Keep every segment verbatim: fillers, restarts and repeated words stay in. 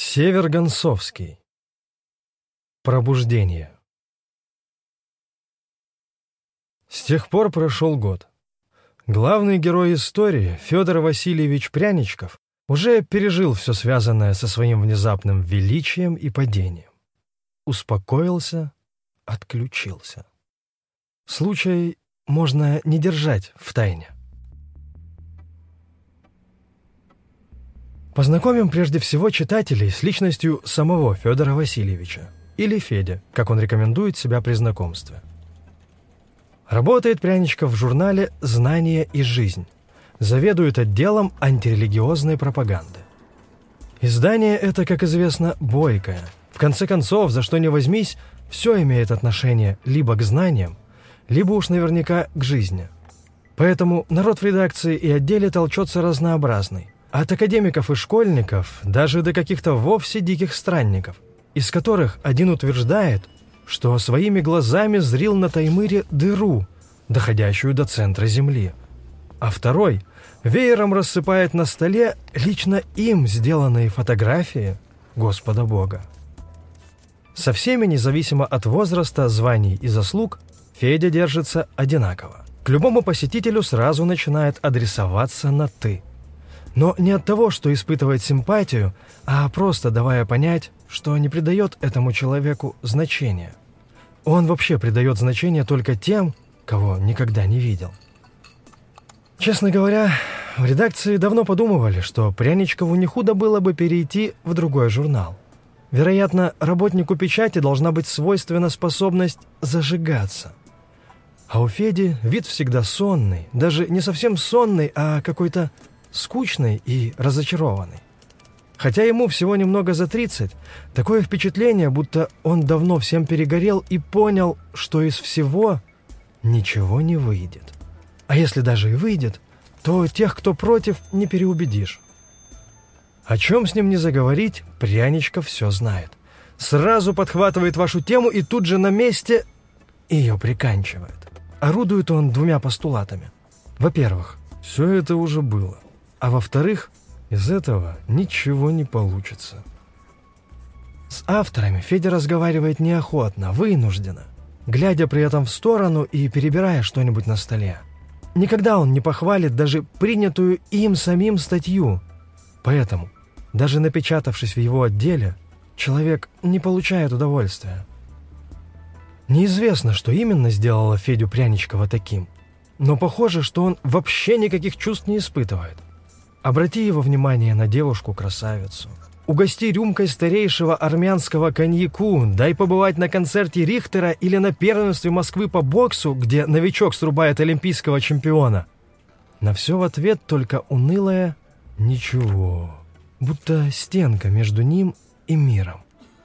Север-Гонцовский. Пробуждение. С тех пор прошел год. Главный герой истории, Федор Васильевич Пряничков, уже пережил все связанное со своим внезапным величием и падением. Успокоился, отключился. Случай можно не держать в тайне. Познакомим прежде всего читателей с личностью самого Федора Васильевича, или Федя, как он рекомендует себя при знакомстве. Работает Пряничков в журнале «Знание и жизнь», заведует отделом антирелигиозной пропаганды. Издание это, как известно, бойкое. В конце концов, за что ни возьмись, все имеет отношение либо к знаниям, либо уж наверняка к жизни. Поэтому народ в редакции и отделе толчется разнообразный. От академиков и школьников даже до каких-то вовсе диких странников, из которых один утверждает, что своими глазами зрил на Таймыре дыру, доходящую до центра Земли, а второй веером рассыпает на столе лично им сделанные фотографии Господа Бога. Со всеми, независимо от возраста, званий и заслуг, Федя держится одинаково. К любому посетителю сразу начинает адресоваться на «ты». Но не от того, что испытывает симпатию, а просто давая понять, что не придает этому человеку значения. Он вообще придает значение только тем, кого никогда не видел. Честно говоря, в редакции давно подумывали, что Пряничкову не худо было бы перейти в другой журнал. Вероятно, работнику печати должна быть свойственна способность зажигаться. А у Феди вид всегда сонный, даже не совсем сонный, а какой-то скучный и разочарованный. Хотя ему всего немного за тридцать, такое впечатление, будто он давно всем перегорел и понял, что из всего ничего не выйдет. А если даже и выйдет, то тех, кто против, не переубедишь. О чем с ним не заговорить, Пряничков все знает. Сразу подхватывает вашу тему и тут же на месте ее приканчивает. Орудует он двумя постулатами. Во-первых, все это уже было. А во-вторых, из этого ничего не получится. С авторами Федя разговаривает неохотно, вынужденно, глядя при этом в сторону и перебирая что-нибудь на столе. Никогда он не похвалит даже принятую им самим статью. Поэтому, даже напечатавшись в его отделе, человек не получает удовольствия. Неизвестно, что именно сделало Федю Пряничкова таким, но похоже, что он вообще никаких чувств не испытывает. Обрати его внимание на девушку-красавицу. Угости рюмкой старейшего армянского коньяку, дай побывать на концерте Рихтера или на первенстве Москвы по боксу, где новичок срубает олимпийского чемпиона. На все в ответ только унылое «ничего», будто стенка между ним и миром.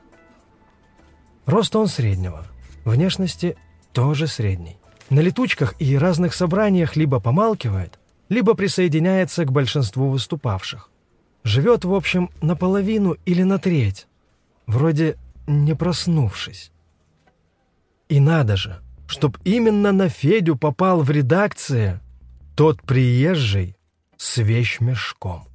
Рост он среднего, внешности тоже средний. На летучках и разных собраниях либо помалкивает, либо присоединяется к большинству выступавших. Живет, в общем, наполовину или на треть, вроде не проснувшись. И надо же, чтоб именно на Федю попал в редакции тот приезжий с вещмешком.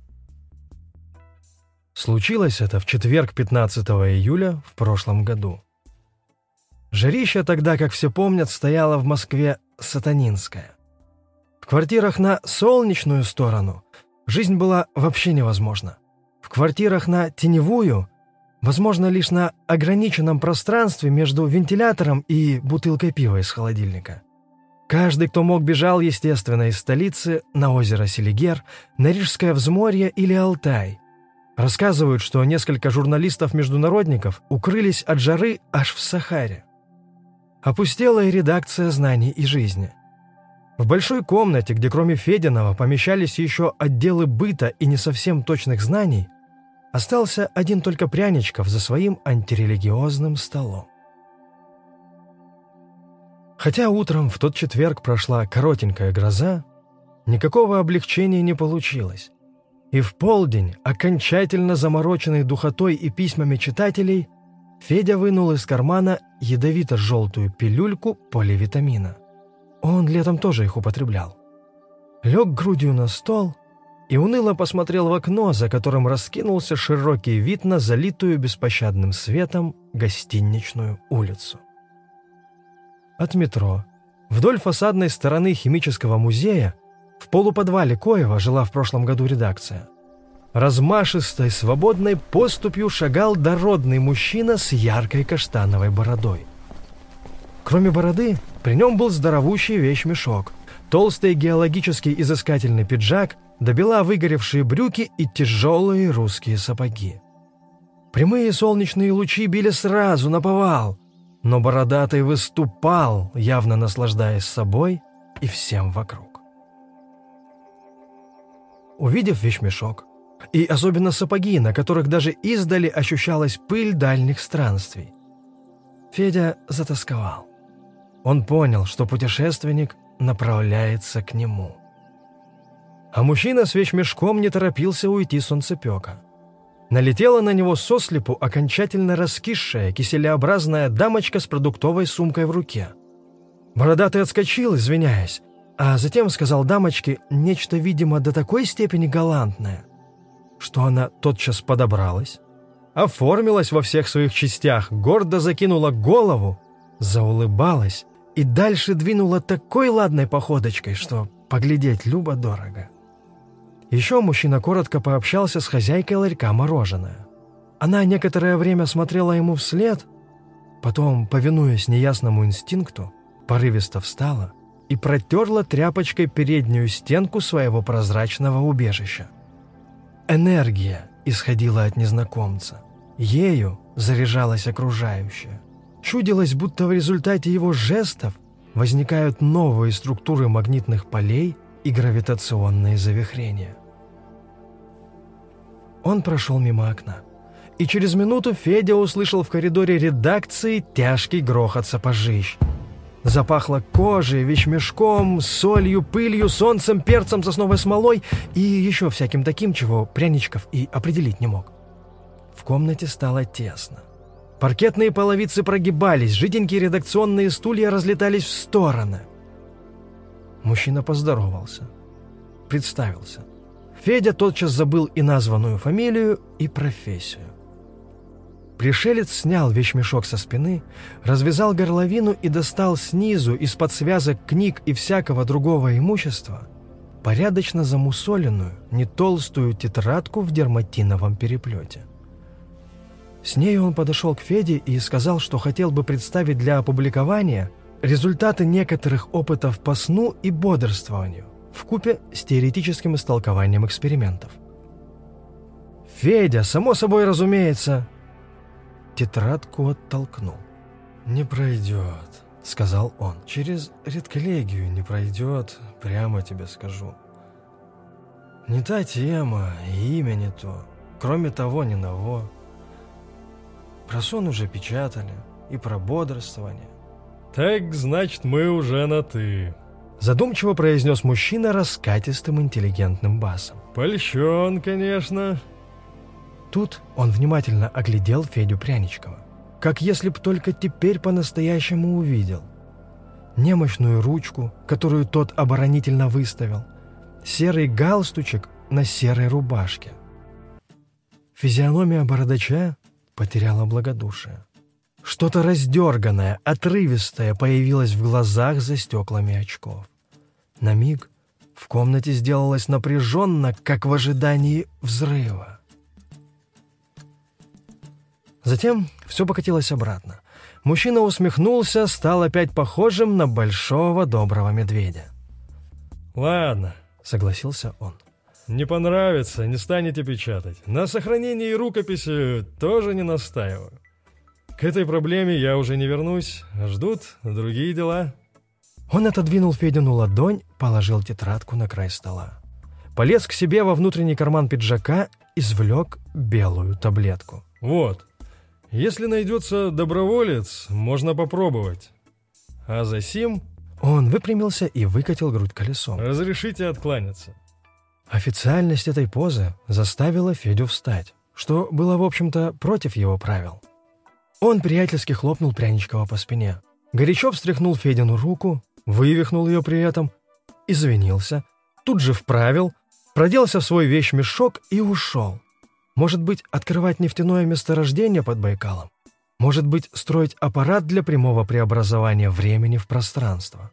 Случилось это в четверг, пятнадцатого июля в прошлом году. Жарища тогда, как все помнят, стояла в Москве сатанинская. В квартирах на солнечную сторону жизнь была вообще невозможна. В квартирах на теневую возможно лишь на ограниченном пространстве между вентилятором и бутылкой пива из холодильника. Каждый, кто мог, бежал, естественно, из столицы на озеро Селигер, на Рижское взморье или Алтай. Рассказывают, что несколько журналистов-международников укрылись от жары аж в Сахаре. Опустела и редакция «Знаний и жизни». В большой комнате, где кроме Фединого помещались еще отделы быта и не совсем точных знаний, остался один только Пряничков за своим антирелигиозным столом. Хотя утром в тот четверг прошла коротенькая гроза, никакого облегчения не получилось. И в полдень, окончательно замороченный духотой и письмами читателей, Федя вынул из кармана ядовито-желтую пилюльку поливитамина. Он летом тоже их употреблял. Лег грудью на стол и уныло посмотрел в окно, за которым раскинулся широкий вид на залитую беспощадным светом гостиничную улицу. От метро вдоль фасадной стороны химического музея в полуподвале коего жила в прошлом году редакция. Размашистой, свободной поступью шагал дородный мужчина с яркой каштановой бородой. Кроме бороды, при нем был здоровущий вещмешок, толстый геологический изыскательный пиджак, добела выгоревшие брюки и тяжелые русские сапоги. Прямые солнечные лучи били сразу наповал, но бородатый выступал, явно наслаждаясь собой и всем вокруг. Увидев вещмешок, и особенно сапоги, на которых даже издали ощущалась пыль дальних странствий, Федя затосковал. Он понял, что путешественник направляется к нему. А мужчина с вещмешком не торопился уйти солнцепека. Налетела на него сослепу окончательно раскисшая киселеобразная дамочка с продуктовой сумкой в руке. Бородатый отскочил, извиняясь, а затем сказал дамочке нечто, видимо, до такой степени галантное, что она тотчас подобралась, оформилась во всех своих частях, гордо закинула голову, заулыбалась и дальше двинула такой ладной походочкой, что поглядеть любо-дорого. Еще мужчина коротко пообщался с хозяйкой ларька «Мороженое». Она некоторое время смотрела ему вслед, потом, повинуясь неясному инстинкту, порывисто встала и протерла тряпочкой переднюю стенку своего прозрачного убежища. Энергия исходила от незнакомца. Ею заряжалась окружающая. Чудилось, будто в результате его жестов возникают новые структуры магнитных полей и гравитационные завихрения. Он прошел мимо окна, и через минуту Федя услышал в коридоре редакции тяжкий грохот сапожищ. Запахло кожей, вещмешком, солью, пылью, солнцем, перцем, сосновой смолой и еще всяким таким, чего Пряничков и определить не мог. В комнате стало тесно. Паркетные половицы прогибались, жиденькие редакционные стулья разлетались в стороны. Мужчина поздоровался, представился. Федя тотчас забыл и названную фамилию, и профессию. Пришелец снял вещмешок со спины, развязал горловину и достал снизу из-под связок книг и всякого другого имущества порядочно замусоленную, не толстую тетрадку в дерматиновом переплете. С ней он подошел к Феде и сказал, что хотел бы представить для опубликования результаты некоторых опытов по сну и бодрствованию вкупе с теоретическим истолкованием экспериментов. Федя, само собой разумеется, тетрадку оттолкнул. «Не пройдет», — сказал он. «Через редколлегию не пройдет, прямо тебе скажу. Не та тема, и имя не то. Кроме того, не ново. Про сон уже печатали, и про бодрствование». «Так, значит, мы уже на «ты», — задумчиво произнес мужчина раскатистым интеллигентным басом. «Польщен, конечно». Тут он внимательно оглядел Федю Пряничкова, как если б только теперь по-настоящему увидел. Немощную ручку, которую тот оборонительно выставил, серый галстучек на серой рубашке. Физиономия бородача потеряла благодушие. Что-то раздерганное, отрывистое появилось в глазах за стеклами очков. На миг в комнате сделалось напряженно, как в ожидании взрыва. Затем все покатилось обратно. Мужчина усмехнулся, стал опять похожим на большого доброго медведя. «Ладно», — согласился он. «Не понравится, не станете печатать. На сохранении рукописи тоже не настаиваю. К этой проблеме я уже не вернусь. Ждут другие дела». Он отодвинул Федину ладонь, положил тетрадку на край стола. Полез к себе во внутренний карман пиджака, извлек белую таблетку. «Вот. Если найдется доброволец, можно попробовать. А за сим...» Он выпрямился и выкатил грудь колесом. «Разрешите откланяться». Официальность этой позы заставила Федю встать, что было, в общем-то, против его правил. Он приятельски хлопнул Пряничкова по спине, горячо встряхнул Федину руку, вывихнул ее при этом, извинился, тут же вправил, проделся в свой вещмешок и ушел. Может быть, открывать нефтяное месторождение под Байкалом? Может быть, строить аппарат для прямого преобразования времени в пространство?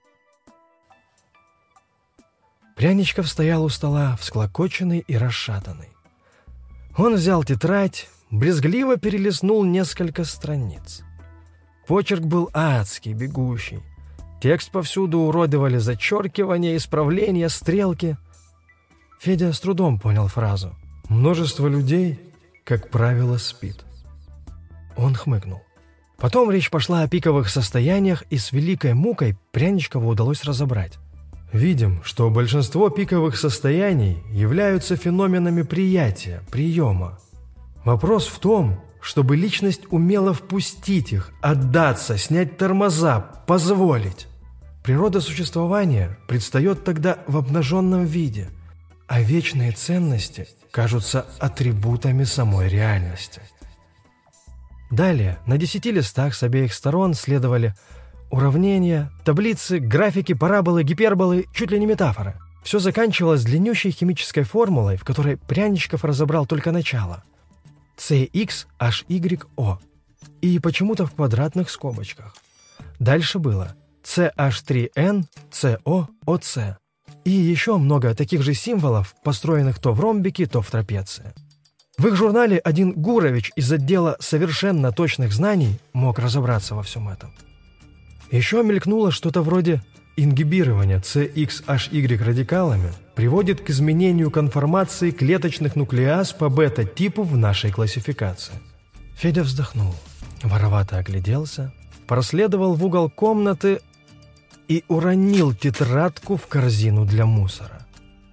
Пряничков стоял у стола, всклокоченный и расшатанный. Он взял тетрадь, брезгливо перелистнул несколько страниц. Почерк был адский, бегущий. Текст повсюду уродовали зачеркивания, исправления, стрелки. Федя с трудом понял фразу «Множество людей, как правило, спит». Он хмыкнул. Потом речь пошла о пиковых состояниях, и с великой мукой Пряничкову удалось разобрать. Видим, что большинство пиковых состояний являются феноменами приятия, приема. Вопрос в том, чтобы личность умела впустить их, отдаться, снять тормоза, позволить. Природа существования предстает тогда в обнаженном виде, а вечные ценности кажутся атрибутами самой реальности. Далее на десяти листах с обеих сторон следовали уравнения, таблицы, графики, параболы, гиперболы, чуть ли не метафоры. Все заканчивалось длиннющей химической формулой, в которой Пряничков разобрал только начало. си икс эйч уай о. И почему-то в квадратных скобочках. Дальше было си эйч три эн си о о си. И еще много таких же символов, построенных то в ромбике, то в трапеции. В их журнале один Гурович из отдела совершенно точных знаний мог разобраться во всем этом. Еще мелькнуло что-то вроде ингибирования си икс эйч уай радикалами приводит к изменению конформации клеточных нуклеаз по бета-типу в нашей классификации. Федя вздохнул, воровато огляделся, проследовал в угол комнаты и уронил тетрадку в корзину для мусора.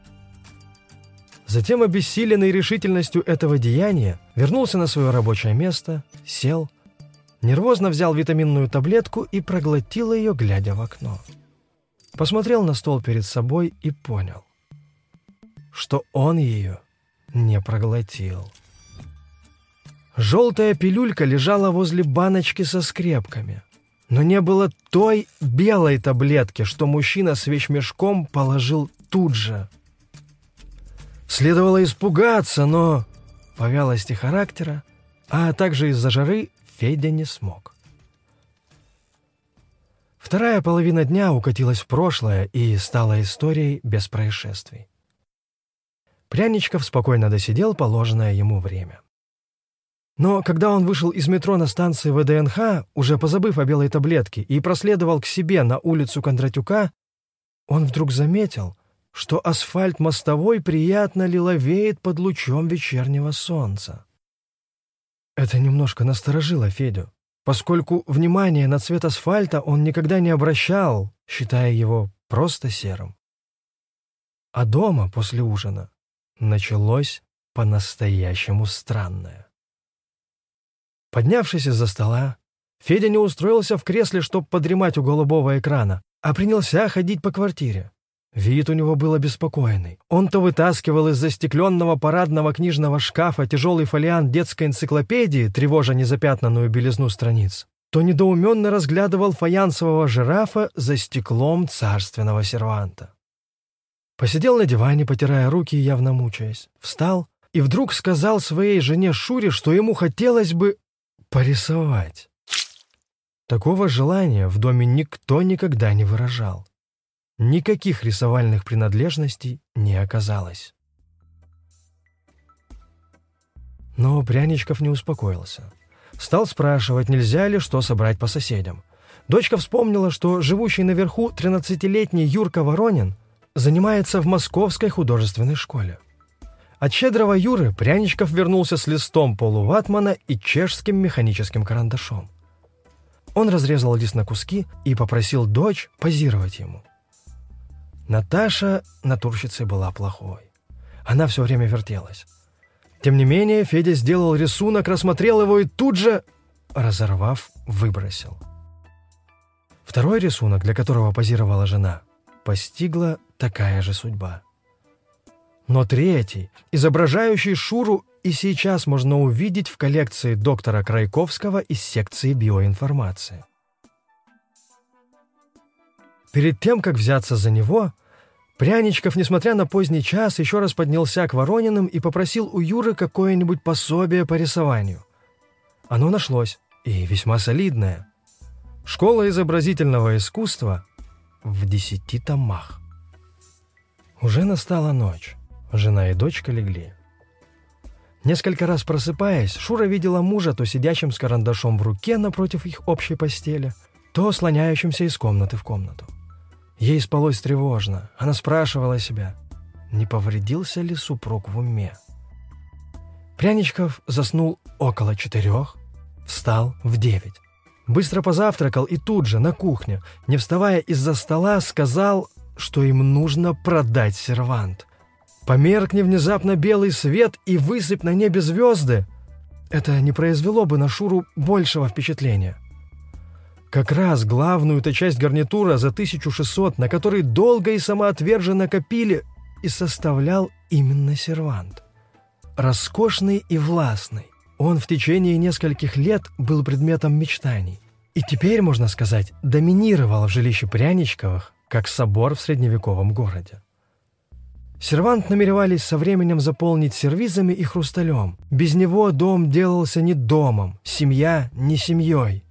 Затем, обессиленный решительностью этого деяния, вернулся на свое рабочее место, сел, нервозно взял витаминную таблетку и проглотил ее, глядя в окно. Посмотрел на стол перед собой и понял, что он ее не проглотил. Желтая пилюлька лежала возле баночки со скрепками, но не было той белой таблетки, что мужчина с вещмешком положил тут же. Следовало испугаться, но по вялости характера, а также из-за жары, Федя не смог. Вторая половина дня укатилась в прошлое и стала историей без происшествий. Пряничков спокойно досидел положенное ему время. Но когда он вышел из метро на станции вэ дэ эн ха, уже позабыв о белой таблетке, и проследовал к себе на улицу Кондратюка, он вдруг заметил, что асфальт мостовой приятно лиловеет под лучом вечернего солнца. Это немножко насторожило Федю, поскольку внимание на цвет асфальта он никогда не обращал, считая его просто серым. А дома после ужина началось по-настоящему странное. Поднявшись из-за стола, Федя не устроился в кресле, чтобы подремать у голубого экрана, а принялся ходить по квартире. Вид у него был обеспокоенный. Он то вытаскивал из застекленного парадного книжного шкафа тяжелый фолиант детской энциклопедии, тревожа незапятнанную белизну страниц, то недоуменно разглядывал фаянсового жирафа за стеклом царственного серванта. Посидел на диване, потирая руки и явно мучаясь. Встал и вдруг сказал своей жене Шуре, что ему хотелось бы порисовать. Такого желания в доме никто никогда не выражал. Никаких рисовальных принадлежностей не оказалось. Но Пряничков не успокоился. Стал спрашивать, нельзя ли что собрать по соседям. Дочка вспомнила, что живущий наверху тринадцатилетний Юрка Воронин занимается в Московской художественной школе. От щедрого Юры Пряничков вернулся с листом полуватмана и чешским механическим карандашом. Он разрезал лист на куски и попросил дочь позировать ему. Наташа натурщицей была плохой. Она все время вертелась. Тем не менее, Федя сделал рисунок, рассмотрел его и тут же, разорвав, выбросил. Второй рисунок, для которого позировала жена, постигла такая же судьба. Но третий, изображающий Шуру, и сейчас можно увидеть в коллекции доктора Крайковского из секции биоинформации. Перед тем, как взяться за него, Пряничков, несмотря на поздний час, еще раз поднялся к Ворониным и попросил у Юры какое-нибудь пособие по рисованию. Оно нашлось, и весьма солидное. «Школа изобразительного искусства» в десяти томах. Уже настала ночь. Жена и дочка легли. Несколько раз просыпаясь, Шура видела мужа то сидящим с карандашом в руке напротив их общей постели, то слоняющимся из комнаты в комнату. Ей спалось тревожно. Она спрашивала себя, не повредился ли супруг в уме. Пряничков заснул около четырех, встал в девять. Быстро позавтракал и тут же, на кухне, не вставая из-за стола, сказал, что им нужно продать сервант. Померкни внезапно белый свет и высыпь на небе звезды. Это не произвело бы на Шуру большего впечатления. Как раз главную-то часть гарнитура за тысячу шестьсот, на которой долго и самоотверженно копили, и составлял именно сервант. Роскошный и властный, он в течение нескольких лет был предметом мечтаний. И теперь, можно сказать, доминировал в жилище Пряничковых, как собор в средневековом городе. Сервант намеревались со временем заполнить сервизами и хрусталем. Без него дом делался не домом, семья не семьей.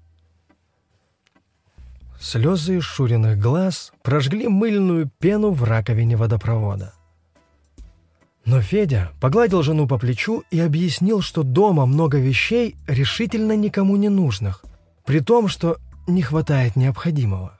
Слезы из Шуриных глаз прожгли мыльную пену в раковине водопровода. Но Федя погладил жену по плечу и объяснил, что дома много вещей, решительно никому не нужных, при том, что не хватает необходимого.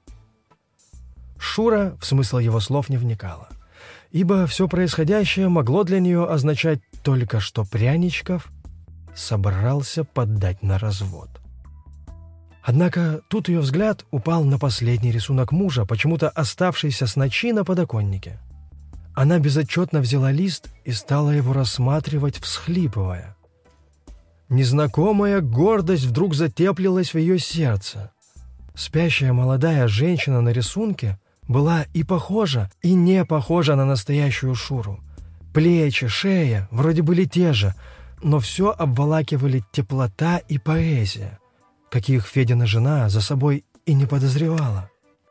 Шура в смысл его слов не вникала, ибо все происходящее могло для нее означать только, что Пряничков собрался подать на развод. Однако тут ее взгляд упал на последний рисунок мужа, почему-то оставшийся с ночи на подоконнике. Она безотчетно взяла лист и стала его рассматривать, всхлипывая. Незнакомая гордость вдруг затеплилась в ее сердце. Спящая молодая женщина на рисунке была и похожа, и не похожа на настоящую Шуру. Плечи, шея вроде были те же, но все обволакивали теплота и поэзия, каких Федина жена за собой и не подозревала.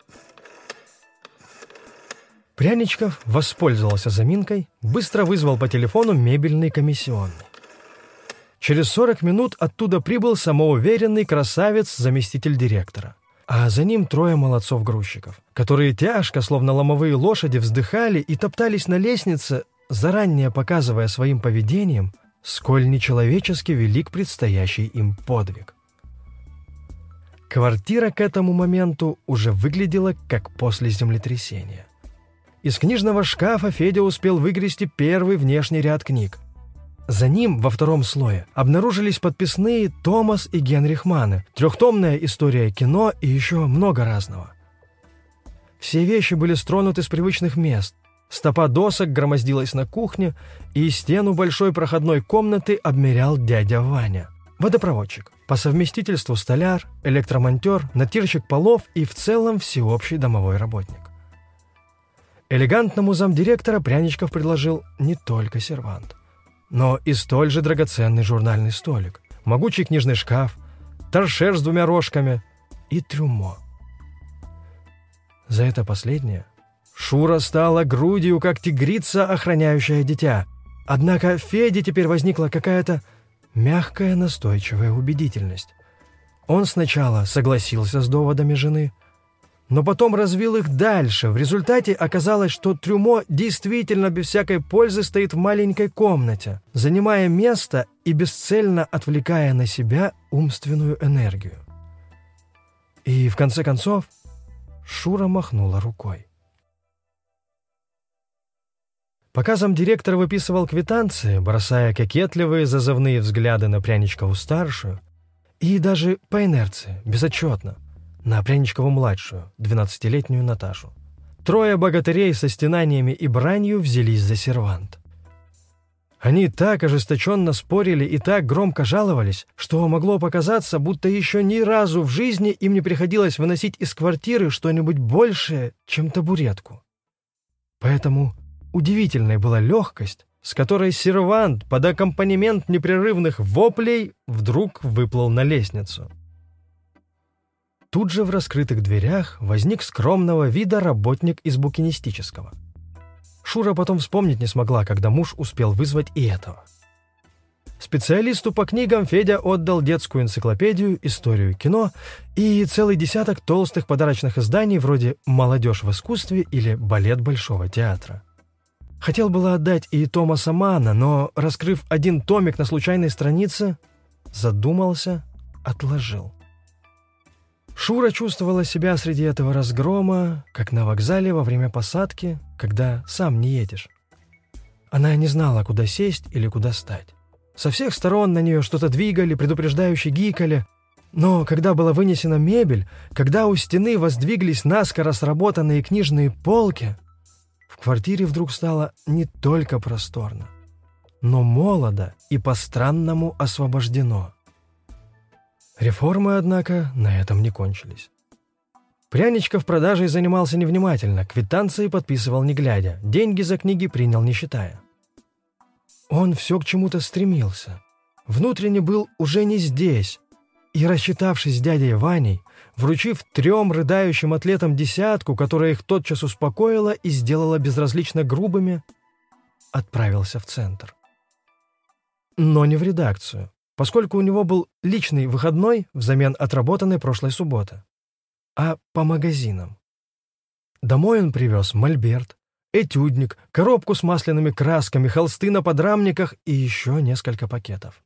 Пряничков воспользовался заминкой, быстро вызвал по телефону мебельный комиссионный. Через сорок минут оттуда прибыл самоуверенный красавец-заместитель директора, а за ним трое молодцов-грузчиков, которые тяжко, словно ломовые лошади, вздыхали и топтались на лестнице, заранее показывая своим поведением, сколь нечеловечески велик предстоящий им подвиг. Квартира к этому моменту уже выглядела как после землетрясения. Из книжного шкафа Федя успел выгрести первый внешний ряд книг. За ним, во втором слое, обнаружились подписные Томас и Генрих Манне, трехтомная история кино и еще много разного. Все вещи были стронуты с привычных мест. Стопа досок громоздилась на кухне, и стену большой проходной комнаты обмерял дядя Ваня. Водопроводчик, по совместительству столяр, электромонтер, натирщик полов и в целом всеобщий домовой работник. Элегантному замдиректора Пряничков предложил не только сервант, но и столь же драгоценный журнальный столик, могучий книжный шкаф, торшер с двумя рожками и трюмо. За это последнее Шура стала грудью, как тигрица, охраняющая дитя. Однако Феде теперь возникла какая-то мягкая настойчивая убедительность. Он сначала согласился с доводами жены, но потом развил их дальше. В результате оказалось, что трюмо действительно без всякой пользы стоит в маленькой комнате, занимая место и бесцельно отвлекая на себя умственную энергию. И, в конце концов, Шура махнула рукой. Пока замдиректор выписывал квитанции, бросая кокетливые зазывные взгляды на Пряничкову-старшую, и даже по инерции, безотчетно, на Пряничкову-младшую, двенадцатилетнюю Наташу, трое богатырей со стенаниями и бранью взялись за сервант. Они так ожесточенно спорили и так громко жаловались, что могло показаться, будто еще ни разу в жизни им не приходилось выносить из квартиры что-нибудь большее, чем табуретку. Поэтому удивительной была легкость, с которой сервант под аккомпанемент непрерывных воплей вдруг выплыл на лестницу. Тут же в раскрытых дверях возник скромного вида работник из букинистического. Шура потом вспомнить не смогла, когда муж успел вызвать и этого. Специалисту по книгам Федя отдал детскую энциклопедию, историю кино и целый десяток толстых подарочных изданий вроде «Молодежь в искусстве» или «Балет Большого театра». Хотел было отдать и Томаса Манна, но, раскрыв один томик на случайной странице, задумался, отложил. Шура чувствовала себя среди этого разгрома, как на вокзале во время посадки, когда сам не едешь. Она не знала, куда сесть или куда стать. Со всех сторон на нее что-то двигали, предупреждающе гикали. Но когда была вынесена мебель, когда у стены воздвиглись наскоро сработанные книжные полки, в квартире вдруг стало не только просторно, но молодо и по-странному освобождено. Реформы, однако, на этом не кончились. Пряничков продажей занимался невнимательно, квитанции подписывал не глядя, деньги за книги принял не считая. Он все к чему-то стремился. Внутренне был уже не здесь. И, рассчитавшись с дядей Ваней, вручив трем рыдающим атлетам десятку, которая их тотчас успокоила и сделала безразлично грубыми, отправился в центр. Но не в редакцию, поскольку у него был личный выходной взамен отработанной прошлой субботы, а по магазинам. Домой он привез мольберт, этюдник, коробку с масляными красками, холсты на подрамниках и еще несколько пакетов.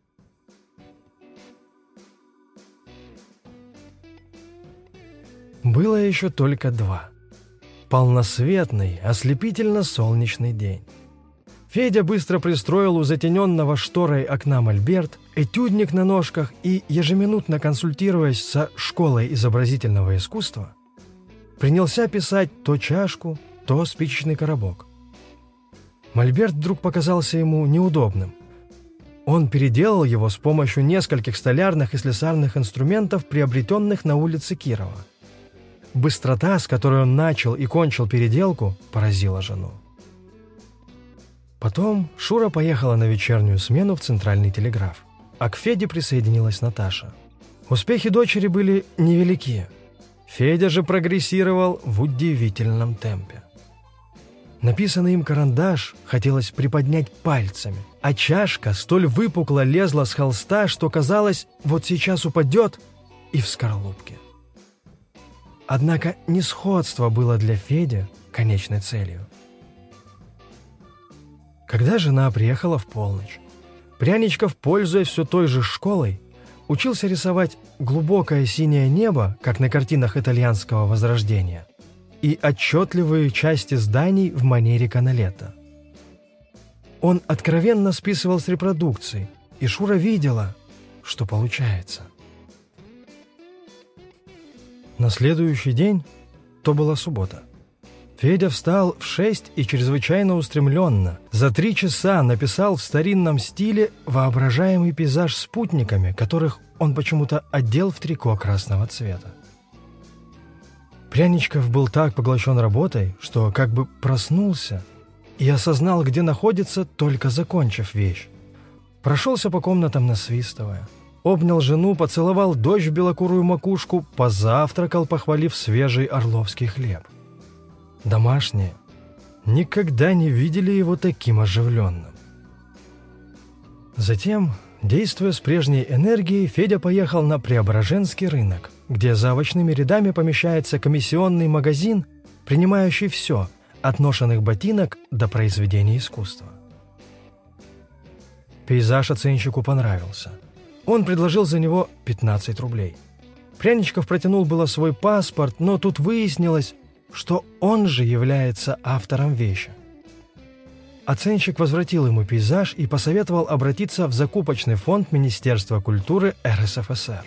Было еще только два. Полносветный, ослепительно-солнечный день. Федя быстро пристроил у затененного шторой окна мольберт, этюдник на ножках и, ежеминутно консультируясь со школой изобразительного искусства, принялся писать то чашку, то спичечный коробок. Мольберт вдруг показался ему неудобным. Он переделал его с помощью нескольких столярных и слесарных инструментов, приобретенных на улице Кирова. Быстрота, с которой он начал и кончил переделку, поразила жену. Потом Шура поехала на вечернюю смену в Центральный телеграф, а к Феде присоединилась Наташа. Успехи дочери были невелики. Федя же прогрессировал в удивительном темпе. Написанный им карандаш хотелось приподнять пальцами, а чашка столь выпукло лезла с холста, что казалось, вот сейчас упадет и в скорлупке. Однако несходство было для Феди конечной целью. Когда жена приехала в полночь, Пряничков, пользуясь все той же школой, учился рисовать глубокое синее небо, как на картинах итальянского возрождения, и отчетливые части зданий в манере Каналетто. Он откровенно списывал с репродукций, и Шура видела, что получается. На следующий день, то была суббота, Федя встал в шесть и чрезвычайно устремленно, за три часа написал в старинном стиле воображаемый пейзаж с спутниками, которых он почему-то одел в трико красного цвета. Пряничков был так поглощен работой, что как бы проснулся и осознал, где находится, только закончив вещь. Прошелся по комнатам, насвистывая. Обнял жену, поцеловал дочь в белокурую макушку, позавтракал, похвалив свежий орловский хлеб. Домашние никогда не видели его таким оживленным. Затем, действуя с прежней энергией, Федя поехал на Преображенский рынок, где за овощными рядами помещается комиссионный магазин, принимающий все, от ношенных ботинок до произведений искусства. Пейзаж оценщику понравился. Он предложил за него пятнадцать рублей. Пряничков протянул было свой паспорт, но тут выяснилось, что он же является автором вещи. Оценщик возвратил ему пейзаж и посоветовал обратиться в закупочный фонд Министерства культуры эр эс эф эс эр.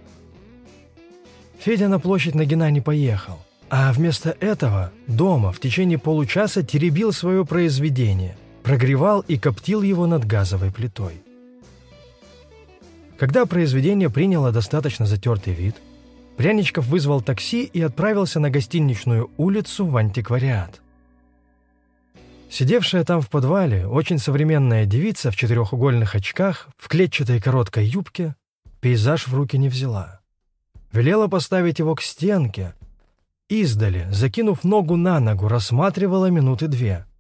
Федя на площадь Нагина не поехал, а вместо этого дома в течение получаса теребил свое произведение, прогревал и коптил его над газовой плитой. Когда произведение приняло достаточно затертый вид, Пряничков вызвал такси и отправился на Гостиничную улицу в антиквариат. Сидевшая там в подвале очень современная девица в четырехугольных очках, в клетчатой короткой юбке, пейзаж в руки не взяла. Велела поставить его к стенке. Издали, закинув ногу на ногу, рассматривала минуты две,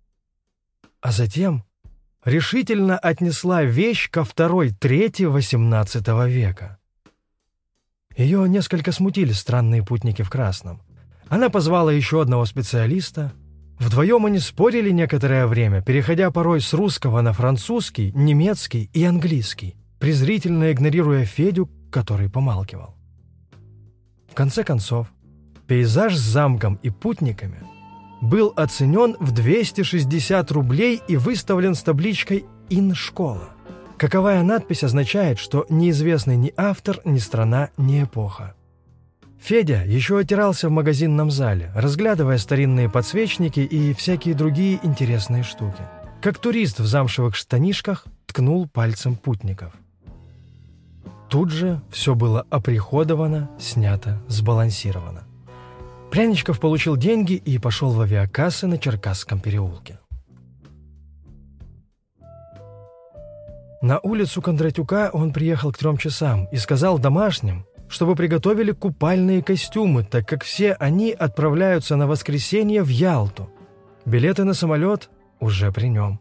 а затем решительно отнесла вещь ко второй трети восемнадцатого века. Ее несколько смутили странные путники в красном. Она позвала еще одного специалиста. Вдвоем они спорили некоторое время, переходя порой с русского на французский, немецкий и английский, презрительно игнорируя Федю, который помалкивал. В конце концов, пейзаж с замком и путниками был оценен в двести шестьдесят рублей и выставлен с табличкой «Ин-школа». Каковая надпись означает, что неизвестный ни автор, ни страна, ни эпоха. Федя еще отирался в магазинном зале, разглядывая старинные подсвечники и всякие другие интересные штуки. Как турист в замшевых штанишках ткнул пальцем путников. Тут же все было оприходовано, снято, сбалансировано. Пряничков получил деньги и пошел в авиакассы на Черкасском переулке. На улицу Кондратюка он приехал к трем часам и сказал домашним, чтобы приготовили купальные костюмы, так как все они отправляются на воскресенье в Ялту. Билеты на самолет уже при нем.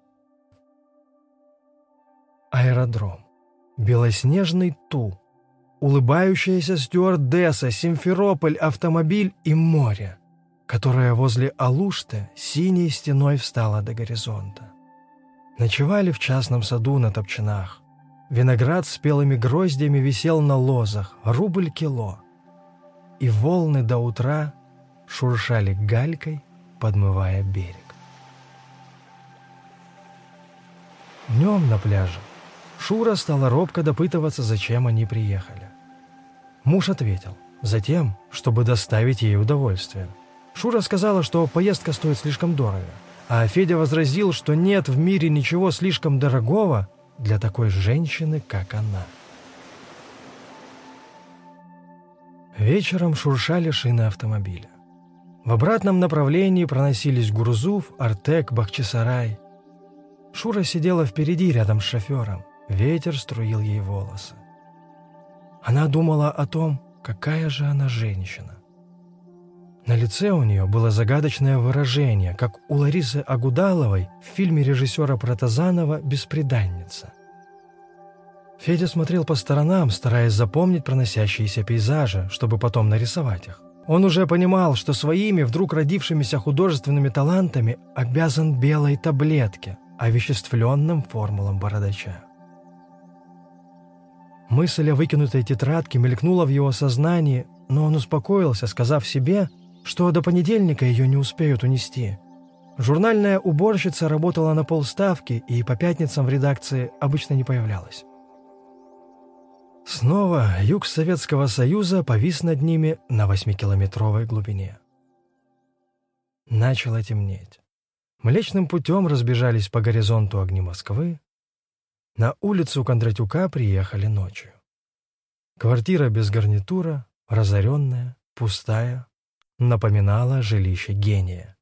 Аэродром. Белоснежный Ту. Улыбающаяся стюардесса, Симферополь, автомобиль и море, которое возле Алушты синей стеной встало до горизонта. Ночевали в частном саду на топчинах. Виноград с спелыми гроздьями висел на лозах, рубль кило. И волны до утра шуршали галькой, подмывая берег. Днем на пляже Шура стала робко допытываться, зачем они приехали. Муж ответил: затем, чтобы доставить ей удовольствие. Шура сказала, что поездка стоит слишком дорого, а Федя возразил, что нет в мире ничего слишком дорогого для такой женщины, как она. Вечером шуршали шины автомобиля. В обратном направлении проносились Гурзуф, Артек, Бахчисарай. Шура сидела впереди рядом с шофером. Ветер струил ей волосы. Она думала о том, какая же она женщина. На лице у нее было загадочное выражение, как у Ларисы Агудаловой в фильме режиссера Протазанова «Бесприданница». Федя смотрел по сторонам, стараясь запомнить проносящиеся пейзажи, чтобы потом нарисовать их. Он уже понимал, что своими вдруг родившимися художественными талантами обязан белой таблетке, овеществленным формулам бородача. Мысль о выкинутой тетрадке мелькнула в его сознании, но он успокоился, сказав себе, что до понедельника ее не успеют унести. Журнальная уборщица работала на полставки и по пятницам в редакции обычно не появлялась. Снова юг Советского Союза повис над ними на восьмикилометровой глубине. Начало темнеть. Млечным путем разбежались по горизонту огни Москвы. На улицу Кондратюка приехали ночью. Квартира без гарнитура, разоренная, пустая, напоминала жилище гения.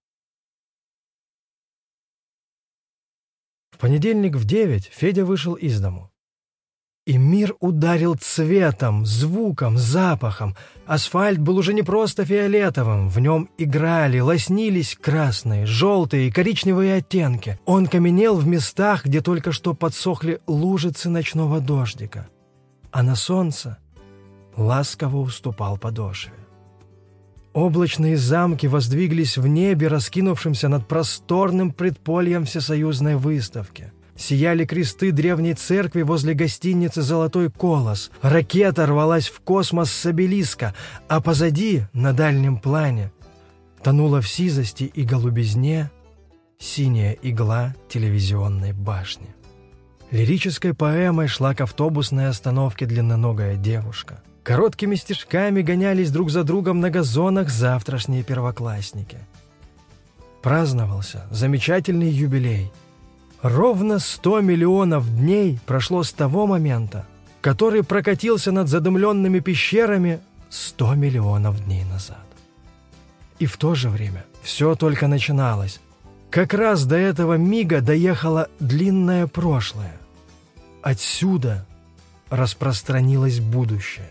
В понедельник в девять Федя вышел из дому. И мир ударил цветом, звуком, запахом. Асфальт был уже не просто фиолетовым, в нем играли, лоснились красные, желтые и коричневые оттенки. Он каменел в местах, где только что подсохли лужицы ночного дождика, а на солнце ласково уступал подошве. Облачные замки воздвиглись в небе, раскинувшемся над просторным предпольем всесоюзной выставки. Сияли кресты древней церкви возле гостиницы «Золотой колос». Ракета рвалась в космос с обелиска, а позади, на дальнем плане, тонула в сизости и голубизне синяя игла телевизионной башни. Лирической поэмой шла к автобусной остановке длинноногая девушка. Короткими стежками гонялись друг за другом на газонах завтрашние первоклассники. Праздновался замечательный юбилей. Ровно сто миллионов дней прошло с того момента, который прокатился над задымленными пещерами сто миллионов дней назад. И в то же время все только начиналось. Как раз до этого мига доехало длинное прошлое. Отсюда распространилось будущее.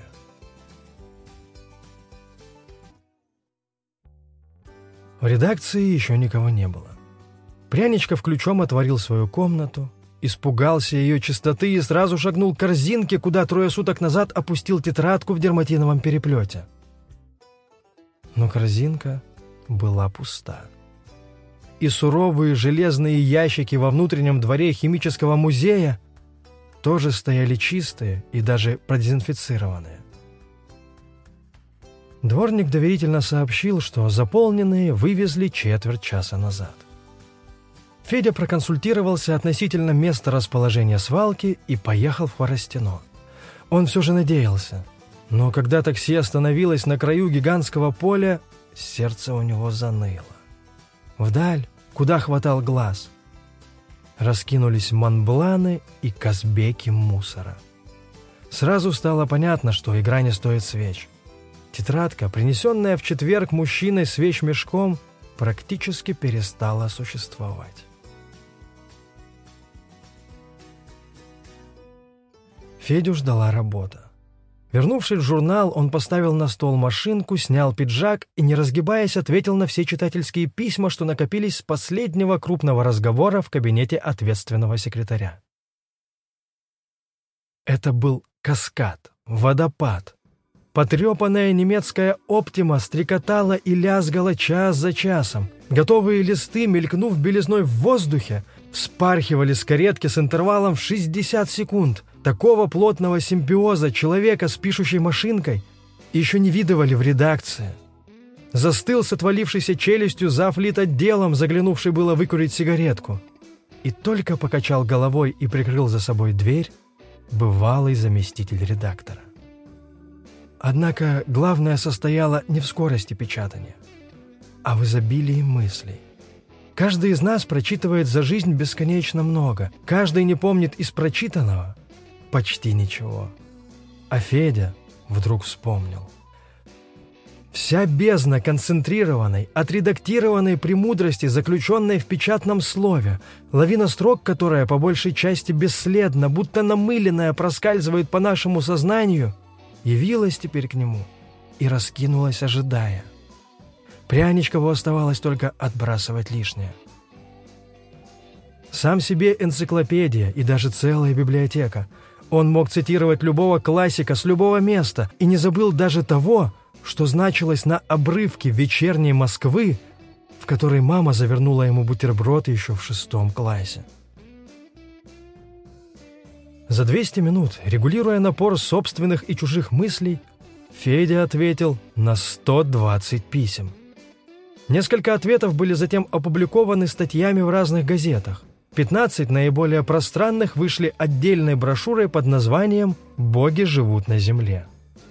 В редакции еще никого не было. Пряничков ключом отворил свою комнату, испугался ее чистоты и сразу шагнул к корзинке, куда трое суток назад опустил тетрадку в дерматиновом переплете. Но корзинка была пуста. И суровые железные ящики во внутреннем дворе химического музея тоже стояли чистые и даже продезинфицированные. Дворник доверительно сообщил, что заполненные вывезли четверть часа назад. Федя проконсультировался относительно места расположения свалки и поехал в Хворостино. Он все же надеялся, но когда такси остановилось на краю гигантского поля, сердце у него заныло. Вдаль, куда хватал глаз, раскинулись манбланы и казбеки мусора. Сразу стало понятно, что игра не стоит свеч. Тетрадка, принесенная в четверг мужчиной с вещмешком, практически перестала существовать. Федю ждала работа. Вернувшись в журнал, он поставил на стол машинку, снял пиджак и, не разгибаясь, ответил на все читательские письма, что накопились с последнего крупного разговора в кабинете ответственного секретаря. Это был каскад, водопад. Потрепанная немецкая «Оптима» стрекотала и лязгала час за часом. Готовые листы, мелькнув белизной в воздухе, вспархивали с каретки с интервалом в шестьдесят секунд. Такого плотного симбиоза человека с пишущей машинкой еще не видывали в редакции. Застыл с отвалившейся челюстью завлитотделом, заглянувший было выкурить сигаретку. И только покачал головой и прикрыл за собой дверь бывалый заместитель редактора. Однако главное состояло не в скорости печатания, а в изобилии мыслей. Каждый из нас прочитывает за жизнь бесконечно много, каждый не помнит из прочитанного почти ничего. А Федя вдруг вспомнил. Вся бездна концентрированной, отредактированной премудрости, заключенной в печатном слове, лавина строк, которая по большей части бесследно, будто намыленная, проскальзывает по нашему сознанию, явилась теперь к нему и раскинулась, ожидая. Пряничкову оставалось только отбрасывать лишнее. Сам себе энциклопедия и даже целая библиотека. Он мог цитировать любого классика с любого места и не забыл даже того, что значилось на обрывке вечерней Москвы, в которой мама завернула ему бутерброд еще в шестом классе. За двести минут, регулируя напор собственных и чужих мыслей, Федя ответил на сто двадцать писем. Несколько ответов были затем опубликованы статьями в разных газетах. пятнадцать наиболее пространных вышли отдельной брошюрой под названием «Боги живут на земле».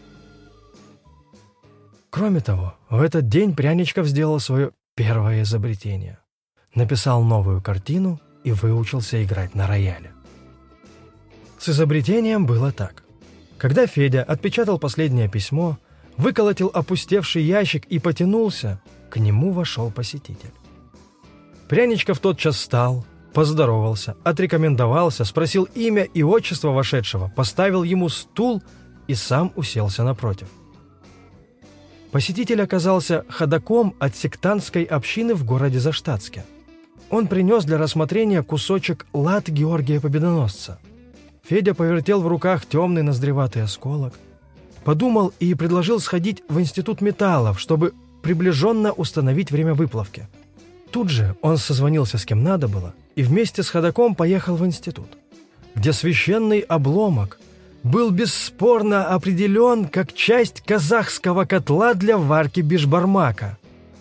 Кроме того, в этот день Пряничков сделал свое первое изобретение. Написал новую картину и выучился играть на рояле. С изобретением было так. Когда Федя отпечатал последнее письмо, выколотил опустевший ящик и потянулся, к нему вошел посетитель. Пряничков тотчас встал, поздоровался, отрекомендовался, спросил имя и отчество вошедшего, поставил ему стул и сам уселся напротив. Посетитель оказался ходаком от сектантской общины в городе Заштатске. Он принес для рассмотрения кусочек лат Георгия Победоносца. Федя повертел в руках темный ноздреватый осколок, подумал и предложил сходить в институт металлов, чтобы приближенно установить время выплавки. Тут же он созвонился с кем надо было и вместе с ходаком поехал в институт, где священный обломок был бесспорно определен как часть казахского котла для варки бишбармака.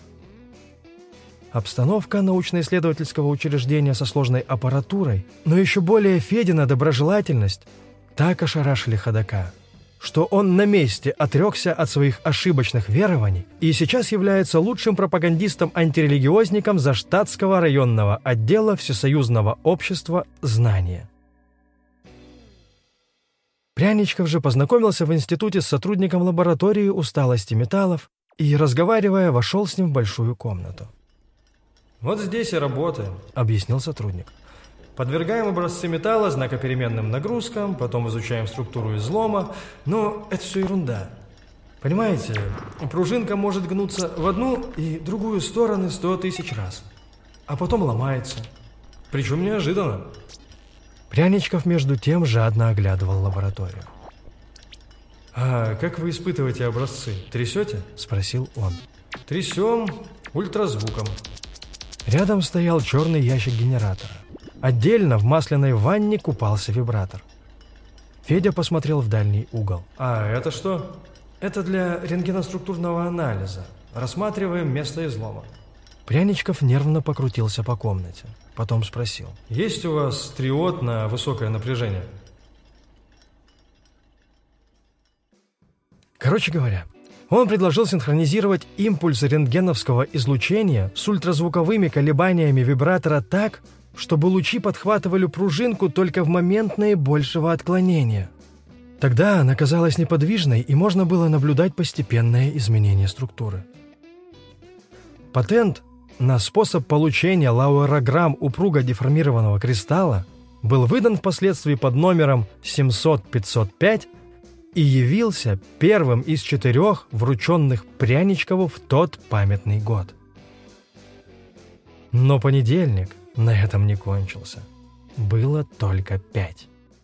Обстановка научно-исследовательского учреждения со сложной аппаратурой, но еще более Федина доброжелательность так ошарашили ходока, что он на месте отрекся от своих ошибочных верований и сейчас является лучшим пропагандистом-антирелигиозником Заштатского районного отдела Всесоюзного общества «Знания». Пряничков же познакомился в институте с сотрудником лаборатории усталости металлов и, разговаривая, вошел с ним в большую комнату. «Вот здесь и работаем», — объяснил сотрудник. «Подвергаем образцы металла знакопеременным нагрузкам, потом изучаем структуру излома, но это все ерунда. Понимаете, пружинка может гнуться в одну и другую стороны сто тысяч раз. а потом ломается. Причем неожиданно. Пряничков между тем жадно оглядывал лабораторию. «А как вы испытываете образцы? Трясете?» – спросил он. «Трясем ультразвуком». Рядом стоял черный ящик генератора. Отдельно в масляной ванне купался вибратор. Федя посмотрел в дальний угол. «А это что?» «Это для рентгеноструктурного анализа. Рассматриваем место излома». Пряничков нервно покрутился по комнате. Потом спросил. «Есть у вас триод на высокое напряжение?» Короче говоря, он предложил синхронизировать импульс рентгеновского излучения с ультразвуковыми колебаниями вибратора так, чтобы лучи подхватывали пружинку только в момент наибольшего отклонения. Тогда она казалась неподвижной, и можно было наблюдать постепенное изменение структуры. Патент на способ получения лауэрограмм упруго деформированного кристалла был выдан впоследствии под номером семьсот пятьсот пять и явился первым из четырех врученных Пряничкову в тот памятный год. Но понедельник на этом не кончился. Было только пять.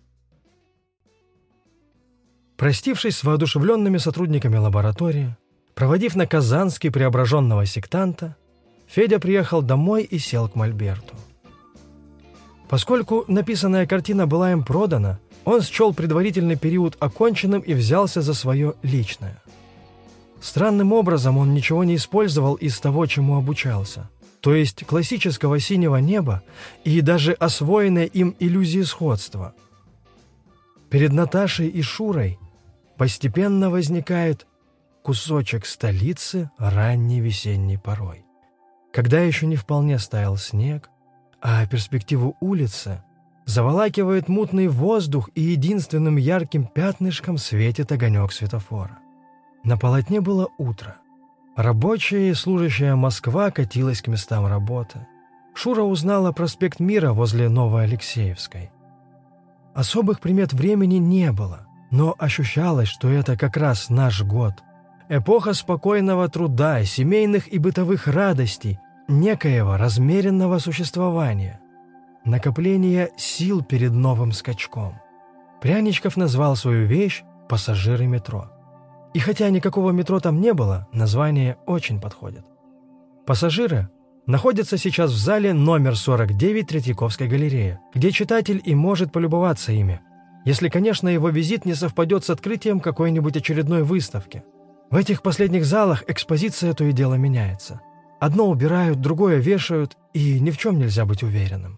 Простившись с воодушевленными сотрудниками лаборатории, проводив на Казанский преображенного сектанта, Федя приехал домой и сел к мольберту. Поскольку написанная картина была им продана, он счел предварительный период оконченным и взялся за свое личное. Странным образом он ничего не использовал из того, чему обучался, то есть классического синего неба и даже освоенной им иллюзии сходства. Перед Наташей и Шурой постепенно возникает кусочек столицы ранней весенней порой, когда еще не вполне стаял снег, а перспективу улицы заволакивает мутный воздух, и единственным ярким пятнышком светит огонек светофора. На полотне было утро. Рабочая и служащая Москва катилась к местам работы. Шура узнала проспект Мира возле Новоалексеевской. Особых примет времени не было, но ощущалось, что это как раз наш год. Эпоха спокойного труда, семейных и бытовых радостей, некоего размеренного существования. Накопление сил перед новым скачком. Пряничков назвал свою вещь «Пассажиры метро». И хотя никакого метро там не было, название очень подходит. «Пассажиры» находятся сейчас в зале номер сорок девять Третьяковской галереи, где читатель и может полюбоваться ими, если, конечно, его визит не совпадет с открытием какой-нибудь очередной выставки. В этих последних залах экспозиция то и дело меняется. Одно убирают, другое вешают, и ни в чем нельзя быть уверенным.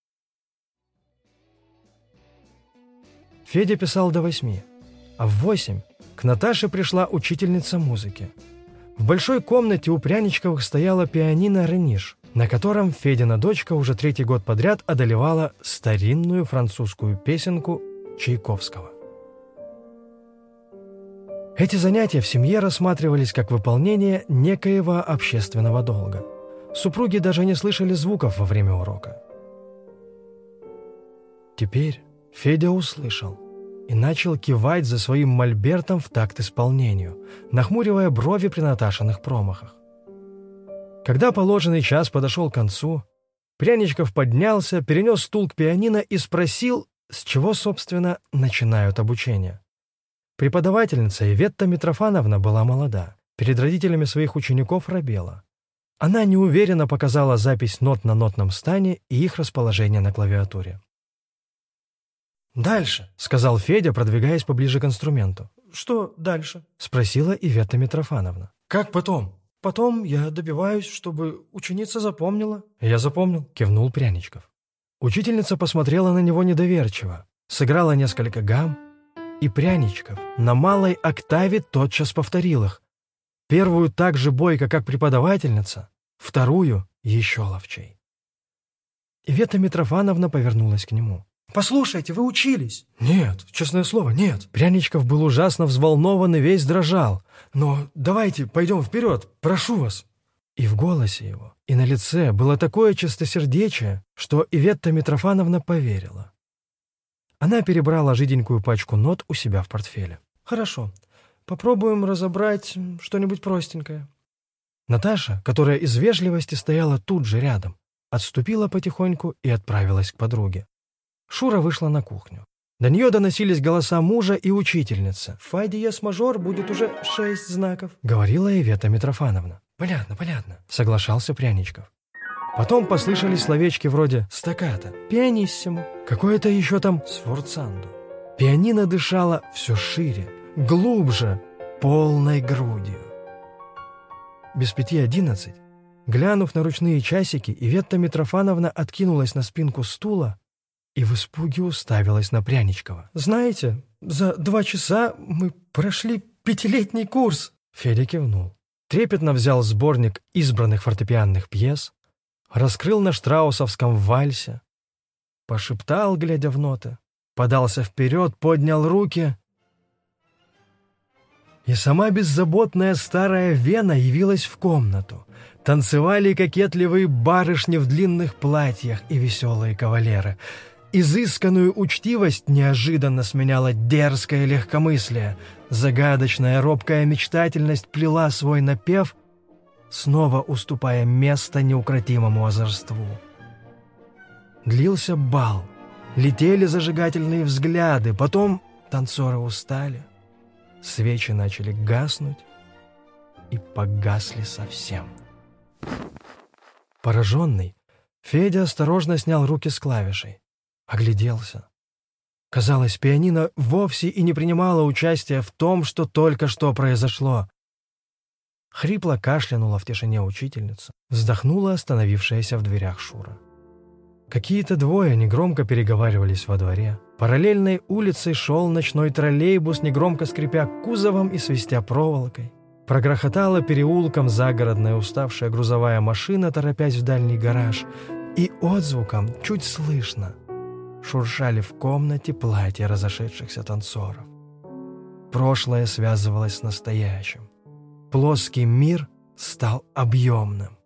Федя писал до восьми, а в восемь к Наташе пришла учительница музыки. В большой комнате у Пряничковых стояла пианино «Рениш», на котором Федина дочка уже третий год подряд одолевала старинную французскую песенку Чайковского. Эти занятия в семье рассматривались как выполнение некоего общественного долга. Супруги даже не слышали звуков во время урока. Теперь Федя услышал и начал кивать за своим мольбертом в такт исполнению, нахмуривая брови при Наташиных промахах. Когда положенный час подошел к концу, Пряничков поднялся, перенес стул к пианино и спросил, с чего, собственно, начинают обучение. Преподавательница Иветта Митрофановна была молода, перед родителями своих учеников робела. Она неуверенно показала запись нот на нотном стане и их расположение на клавиатуре. «Дальше», — сказал Федя, продвигаясь поближе к инструменту. «Что дальше?» — спросила Иветта Митрофановна. «Как потом?» «Потом я добиваюсь, чтобы ученица запомнила». «Я запомнил», — кивнул Пряничков. Учительница посмотрела на него недоверчиво, сыграла несколько гамм, и Пряничков на малой октаве тотчас повторил их. Первую так же бойко, как преподавательница, вторую еще ловчей. Иветта Митрофановна повернулась к нему. «Послушайте, вы учились?» «Нет, честное слово, нет». Пряничков был ужасно взволнован и весь дрожал. «Но давайте пойдем вперед, прошу вас». И в голосе его, и на лице было такое чистосердечие, что Иветта Митрофановна поверила. Она перебрала жиденькую пачку нот у себя в портфеле. «Хорошо, попробуем разобрать что-нибудь простенькое». Наташа, которая из вежливости стояла тут же рядом, отступила потихоньку и отправилась к подруге. Шура вышла на кухню. До нее доносились голоса мужа и учительницы. «Фа диез мажор будет уже шесть знаков», — говорила Ивета Митрофановна. «Понятно, понятно», — соглашался Пряничков. Потом послышались словечки вроде «стаккато», «пианиссимо», какое-то еще там «сфорцандо». Пианино дышало все шире, глубже, полной грудью. Без пяти одиннадцать, глянув на ручные часики, Ивета Митрофановна откинулась на спинку стула и в испуге уставилась на Пряничкова. «Знаете, за два часа мы прошли пятилетний курс!» Федя кивнул. Трепетно взял сборник избранных фортепианных пьес, раскрыл на штраусовском вальсе, пошептал, глядя в ноты, подался вперед, поднял руки, и сама беззаботная старая Вена явилась в комнату. Танцевали кокетливые барышни в длинных платьях и веселые кавалеры. Изысканную учтивость неожиданно сменяла дерзкое легкомыслие. Загадочная робкая мечтательность плела свой напев, снова уступая место неукротимому озорству. Длился бал. Летели зажигательные взгляды, потом танцоры устали. Свечи начали гаснуть и погасли совсем. Пораженный, Федя осторожно снял руки с клавишей. Огляделся. Казалось, пианино вовсе и не принимало участия в том, что только что произошло. Хрипло кашлянула в тишине учительница, вздохнула остановившаяся в дверях Шура. Какие-то двое негромко переговаривались во дворе. Параллельной улицей шел ночной троллейбус, негромко скрипя кузовом и свистя проволокой. Прогрохотала переулком загородная уставшая грузовая машина, торопясь в дальний гараж, и отзвуком, чуть слышно, шуршали в комнате платья разошедшихся танцоров. Прошлое связывалось с настоящим. Плоский мир стал объемным.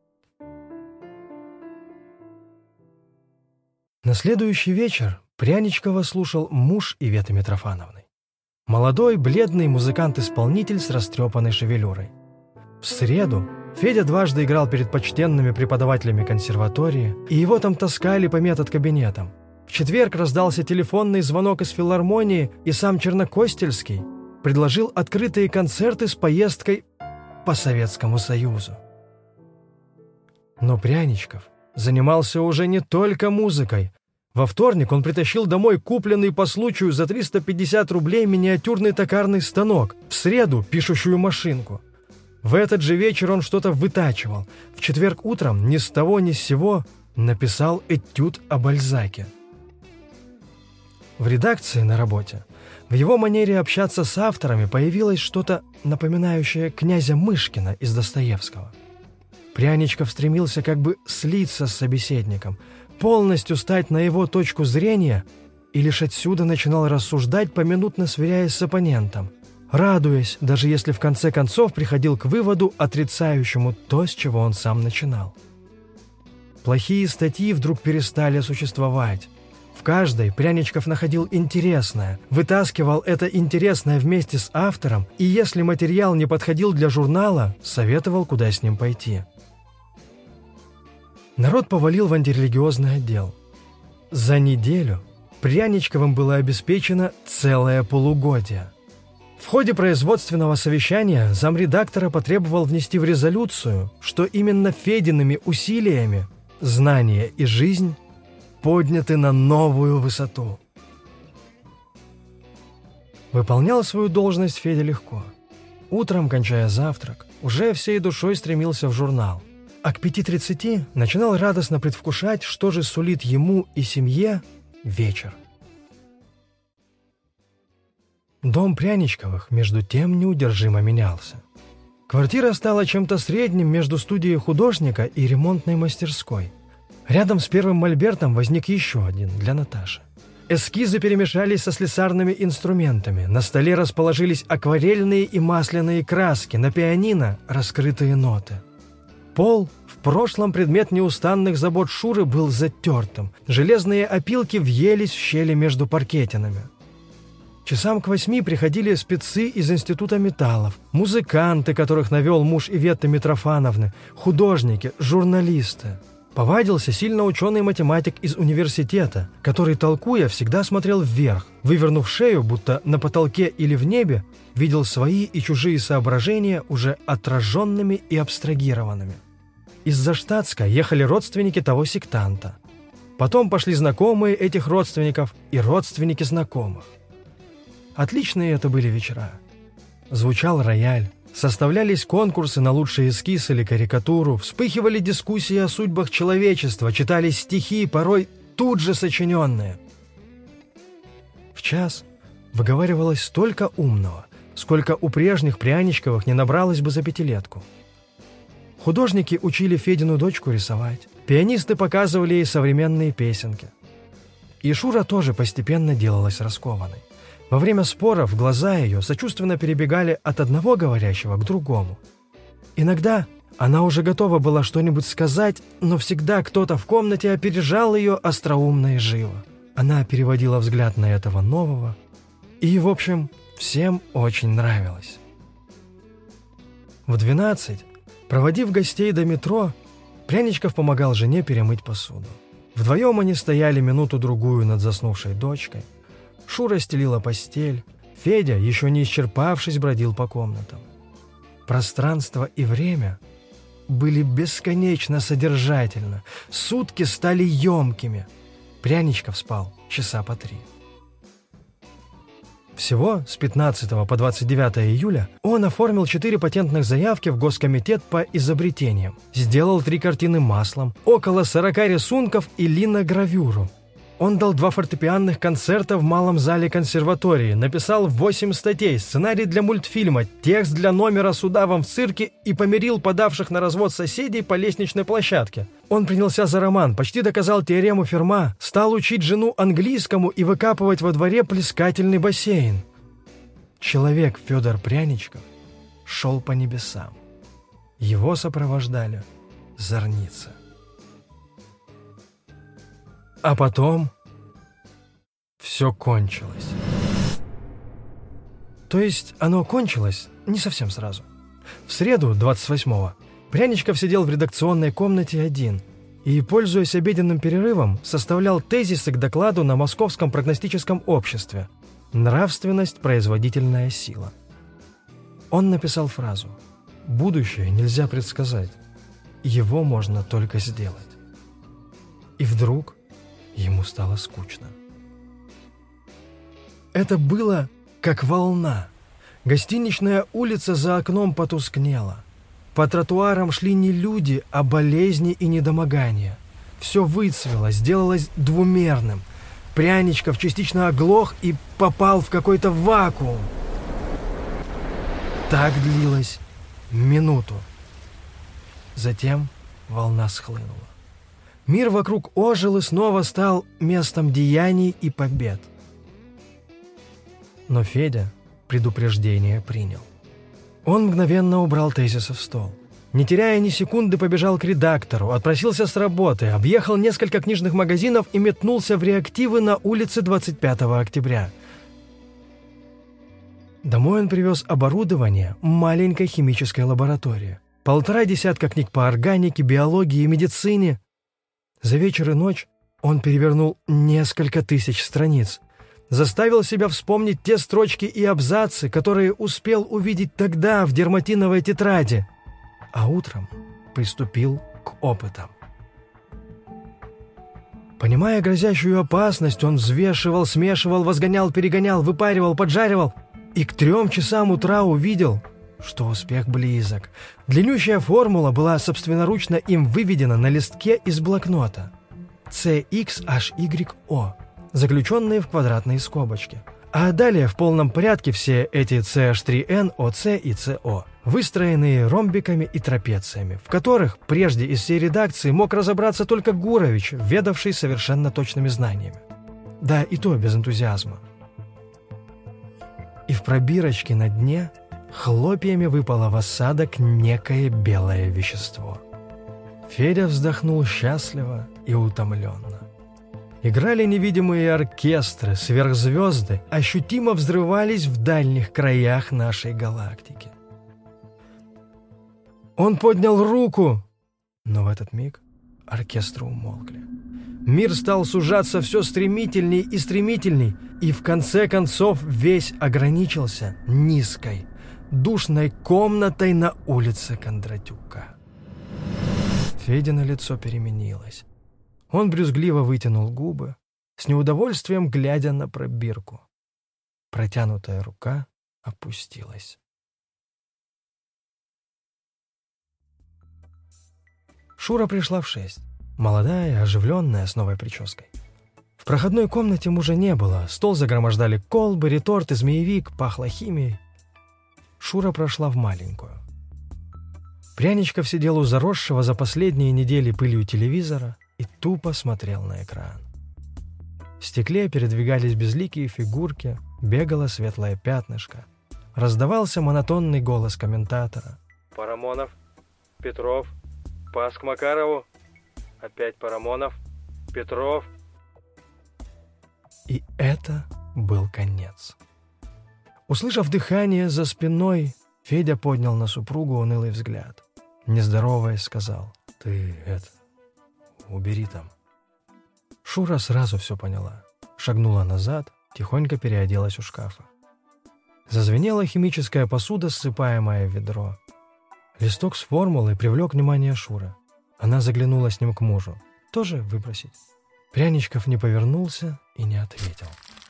На следующий вечер Пряничкова слушал муж Иветы Митрофановны. Молодой, бледный музыкант-исполнитель с растрепанной шевелюрой. В среду Федя дважды играл перед почтенными преподавателями консерватории, и его там таскали по метод-кабинетам. В четверг раздался телефонный звонок из филармонии, и сам Чернокостельский предложил открытые концерты с поездкой по Советскому Союзу. Но Пряничков занимался уже не только музыкой. Во вторник он притащил домой купленный по случаю за триста пятьдесят рублей миниатюрный токарный станок, в среду пишущую машинку. В этот же вечер он что-то вытачивал. В четверг утром ни с того ни с сего написал этюд о Бальзаке. В редакции на работе в его манере общаться с авторами появилось что-то напоминающее князя Мышкина из Достоевского. Пряничков стремился как бы слиться с собеседником, полностью стать на его точку зрения, и лишь отсюда начинал рассуждать, поминутно сверяясь с оппонентом, радуясь, даже если в конце концов приходил к выводу, отрицающему то, с чего он сам начинал. Плохие статьи вдруг перестали существовать. В каждой Пряничков находил интересное, вытаскивал это интересное вместе с автором, и если материал не подходил для журнала, советовал, куда с ним пойти. Народ повалил в антирелигиозный отдел. За неделю Пряничковым было обеспечено целое полугодие. В ходе производственного совещания замредактора потребовал внести в резолюцию, что именно Федиными усилиями знания и жизнь подняты на новую высоту. Выполнял свою должность Федя легко. Утром, кончая завтрак, уже всей душой стремился в журнал, а к пяти тридцати начинал радостно предвкушать, что же сулит ему и семье вечер. Дом Пряничковых, между тем, неудержимо менялся. Квартира стала чем-то средним между студией художника и ремонтной мастерской. Рядом с первым мольбертом возник еще один для Наташи. Эскизы перемешались со слесарными инструментами. На столе расположились акварельные и масляные краски, на пианино раскрытые ноты. Пол, в прошлом предмет неустанных забот Шуры, был затертым. Железные опилки въелись в щели между паркетинами. Часам к восьми приходили спецы из Института металлов, музыканты, которых навел муж Иветты Митрофановны, художники, журналисты. Повадился сильно ученый математик из университета, который, толкуя, всегда смотрел вверх, вывернув шею, будто на потолке или в небе, видел свои и чужие соображения уже отраженными и абстрагированными. Из-за Штатска ехали родственники того сектанта. Потом пошли знакомые этих родственников и родственники знакомых. Отличные это были вечера. Звучал рояль, составлялись конкурсы на лучший эскиз или карикатуру, вспыхивали дискуссии о судьбах человечества, читались стихи, порой тут же сочиненные. В час выговаривалось столько умного, сколько у прежних Пряничковых не набралось бы за пятилетку. Художники учили Федину дочку рисовать, пианисты показывали ей современные песенки. И Шура тоже постепенно делалась раскованной. Во время споров глаза ее сочувственно перебегали от одного говорящего к другому. Иногда она уже готова была что-нибудь сказать, но всегда кто-то в комнате опережал ее остроумно и живо. Она переводила взгляд на этого нового, и, в общем, всем очень нравилось. В двенадцать, проводив гостей до метро, Пряничков помогал жене перемыть посуду. Вдвоем они стояли минуту-другую над заснувшей дочкой. Шура стелила постель, Федя, еще не исчерпавшись, бродил по комнатам. Пространство и время были бесконечно содержательны, сутки стали емкими. Пряничков спал часа по три. Всего с пятнадцатого по двадцать девятое июля он оформил четыре патентных заявки в Госкомитет по изобретениям, сделал три картины маслом, около сорока рисунков и линогравюру. Он дал два фортепианных концерта в малом зале консерватории, написал восемь статей, сценарий для мультфильма, текст для номера с удавом в цирке и помирил подавших на развод соседей по лестничной площадке. Он принялся за роман, почти доказал теорему Ферма, стал учить жену английскому и выкапывать во дворе плескательный бассейн. Человек Федор Пряничков шел по небесам. Его сопровождали зорницы. А потом все кончилось. То есть оно кончилось не совсем сразу. В среду, двадцать восьмого, Пряничков сидел в редакционной комнате один и, пользуясь обеденным перерывом, составлял тезисы к докладу на Московском прогностическом обществе «Нравственность – производительная сила». Он написал фразу «Будущее нельзя предсказать, его можно только сделать». И вдруг ему стало скучно. Это было как волна. Гостиничная улица за окном потускнела. По тротуарам шли не люди, а болезни и недомогания. Все выцвело, сделалось двумерным. Пряничков частично оглох и попал в какой-то вакуум. Так длилось минуту. Затем волна схлынула. Мир вокруг ожил и снова стал местом деяний и побед. Но Федя предупреждение принял. Он мгновенно убрал тезисы в стол. Не теряя ни секунды, побежал к редактору, отпросился с работы, объехал несколько книжных магазинов и метнулся в реактивы на улице двадцать пятого октября. Домой он привез оборудование маленькой химической лаборатории. Полтора десятка книг по органике, биологии и медицине. За вечер и ночь он перевернул несколько тысяч страниц, заставил себя вспомнить те строчки и абзацы, которые успел увидеть тогда в дерматиновой тетради, а утром приступил к опытам. Понимая грозящую опасность, он взвешивал, смешивал, возгонял, перегонял, выпаривал, поджаривал и к трем часам утра увидел, что успех близок. Длиннющая формула была собственноручно им выведена на листке из блокнота. си икс эйч игрек о, заключенные в квадратные скобочки. А далее в полном порядке все эти си эйч три эн, о си и си о, выстроенные ромбиками и трапециями, в которых прежде из всей редакции мог разобраться только Гурович, ведавший совершенно точными знаниями. Да, и то без энтузиазма. И в пробирочке на дне хлопьями выпало в осадок некое белое вещество. Федя вздохнул счастливо и утомленно. Играли невидимые оркестры, сверхзвезды ощутимо взрывались в дальних краях нашей галактики. Он поднял руку, но в этот миг оркестры умолкли. Мир стал сужаться все стремительней и стремительней, и в конце концов весь ограничился низкой, душной комнатой на улице Кондратюка. Федино лицо переменилось. Он брюзгливо вытянул губы, с неудовольствием глядя на пробирку. Протянутая рука опустилась. Шура пришла в шесть. Молодая, оживленная, с новой прической. В проходной комнате мужа не было. Стол загромождали колбы, реторты, змеевик, пахло химией. Шура прошла в маленькую. Пряничков сидел у заросшего за последние недели пылью телевизора и тупо смотрел на экран. В стекле передвигались безликие фигурки, бегало светлое пятнышко. Раздавался монотонный голос комментатора. «Парамонов, Петров, пас к Макарову, опять Парамонов, Петров». И это был конец. Услышав дыхание за спиной, Федя поднял на супругу унылый взгляд. Не здороваясь, сказал: «Ты это, убери там». Шура сразу все поняла. Шагнула назад, тихонько переоделась у шкафа. Зазвенела химическая посуда, ссыпаемая в ведро. Листок с формулой привлек внимание Шуры. Она заглянула с ним к мужу. Тоже выбросить? Пряничков не повернулся и не ответил.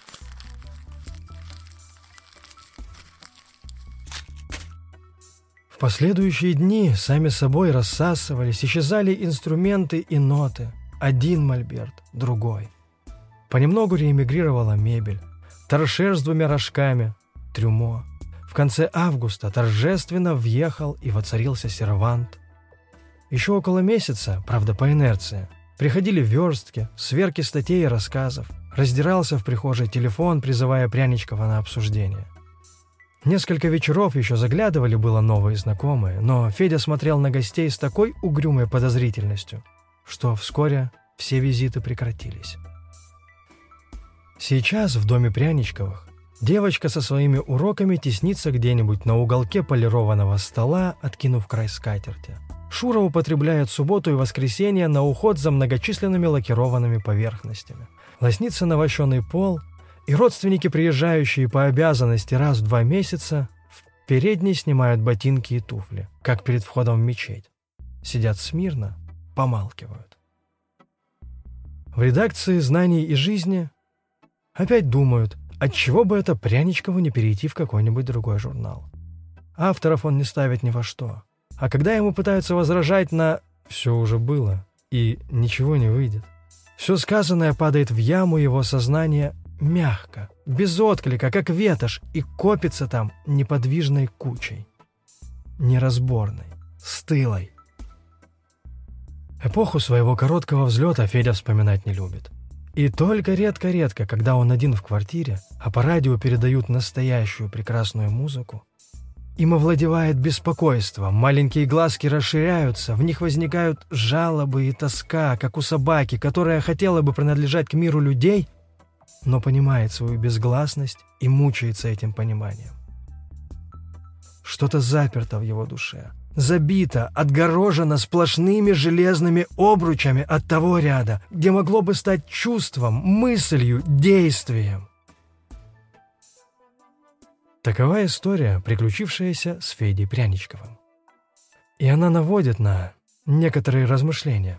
В последующие дни сами собой рассасывались, исчезали инструменты и ноты. Один мольберт, другой. Понемногу реэмигрировала мебель. Торшер с двумя рожками, трюмо. В конце августа торжественно въехал и воцарился сервант. Еще около месяца, правда по инерции, приходили верстки, сверки статей и рассказов. Раздирался в прихожей телефон, призывая Пряничкова на обсуждение. Несколько вечеров еще заглядывали было новые знакомые, но Федя смотрел на гостей с такой угрюмой подозрительностью, что вскоре все визиты прекратились. Сейчас в доме Пряничковых девочка со своими уроками теснится где-нибудь на уголке полированного стола, откинув край скатерти. Шура употребляет субботу и воскресенье на уход за многочисленными лакированными поверхностями. Лоснится навощенный пол, и родственники, приезжающие по обязанности раз в два месяца, в передней снимают ботинки и туфли, как перед входом в мечеть. Сидят смирно, помалкивают. В редакции «Знаний и жизни» опять думают, отчего бы это Пряничкову не перейти в какой-нибудь другой журнал. Авторов он не ставит ни во что. А когда ему пытаются возражать на «все уже было» и «ничего не выйдет», все сказанное падает в яму его сознания мягко, без отклика, как ветошь, и копится там неподвижной кучей. Неразборной, стылой. Эпоху своего короткого взлета Федя вспоминать не любит. И только редко-редко, когда он один в квартире, а по радио передают настоящую прекрасную музыку, им овладевает беспокойство, маленькие глазки расширяются, в них возникают жалобы и тоска, как у собаки, которая хотела бы принадлежать к миру людей, но понимает свою безгласность и мучается этим пониманием. Что-то заперто в его душе, забито, отгорожено сплошными железными обручами от того ряда, где могло бы стать чувством, мыслью, действием. Такова история, приключившаяся с Федей Пряничковым. И она наводит на некоторые размышления.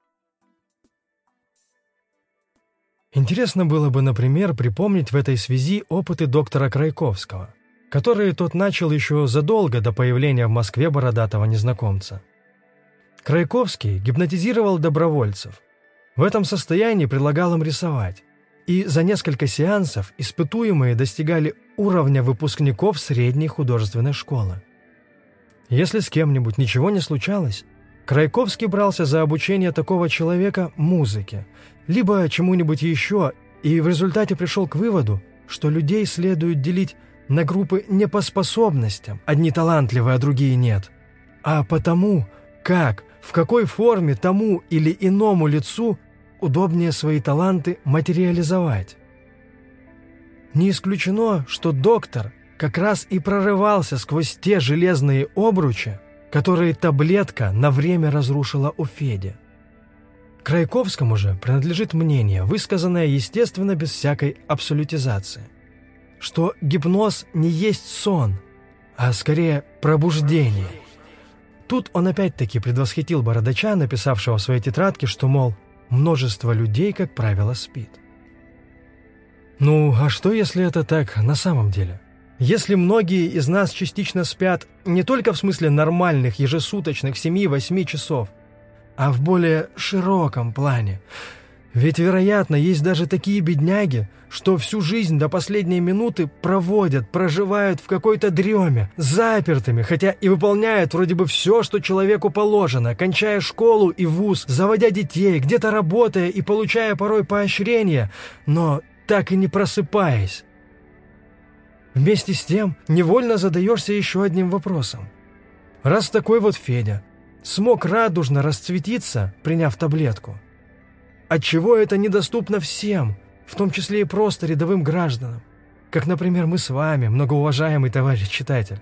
Интересно было бы, например, припомнить в этой связи опыты доктора Крайковского, которые тот начал еще задолго до появления в Москве бородатого незнакомца. Крайковский гипнотизировал добровольцев. В этом состоянии предлагал им рисовать. И за несколько сеансов испытуемые достигали уровня выпускников средней художественной школы. Если с кем-нибудь ничего не случалось, Крайковский брался за обучение такого человека музыке, либо чему-нибудь еще, и в результате пришел к выводу, что людей следует делить на группы не по способностям, одни талантливы, а другие нет, а по тому, как, в какой форме тому или иному лицу удобнее свои таланты материализовать. Не исключено, что доктор как раз и прорывался сквозь те железные обручи, которые таблетка на время разрушила у Феди. Крайковскому же принадлежит мнение, высказанное, естественно, без всякой абсолютизации, что гипноз не есть сон, а скорее пробуждение. Тут он опять-таки предвосхитил Бородача, написавшего в своей тетрадке, что, мол, множество людей, как правило, спит. Ну, а что, если это так на самом деле? Если многие из нас частично спят не только в смысле нормальных ежесуточных семи-восьми часов, а в более широком плане. Ведь, вероятно, есть даже такие бедняги, что всю жизнь до последней минуты проводят, проживают в какой-то дреме, запертыми, хотя и выполняют вроде бы все, что человеку положено, кончая школу и вуз, заводя детей, где-то работая и получая порой поощрения, но так и не просыпаясь. Вместе с тем невольно задаешься еще одним вопросом. Раз такой вот Федя смог радужно расцветиться, приняв таблетку, отчего это недоступно всем, в том числе и просто рядовым гражданам, как, например, мы с вами, многоуважаемый товарищ читатель?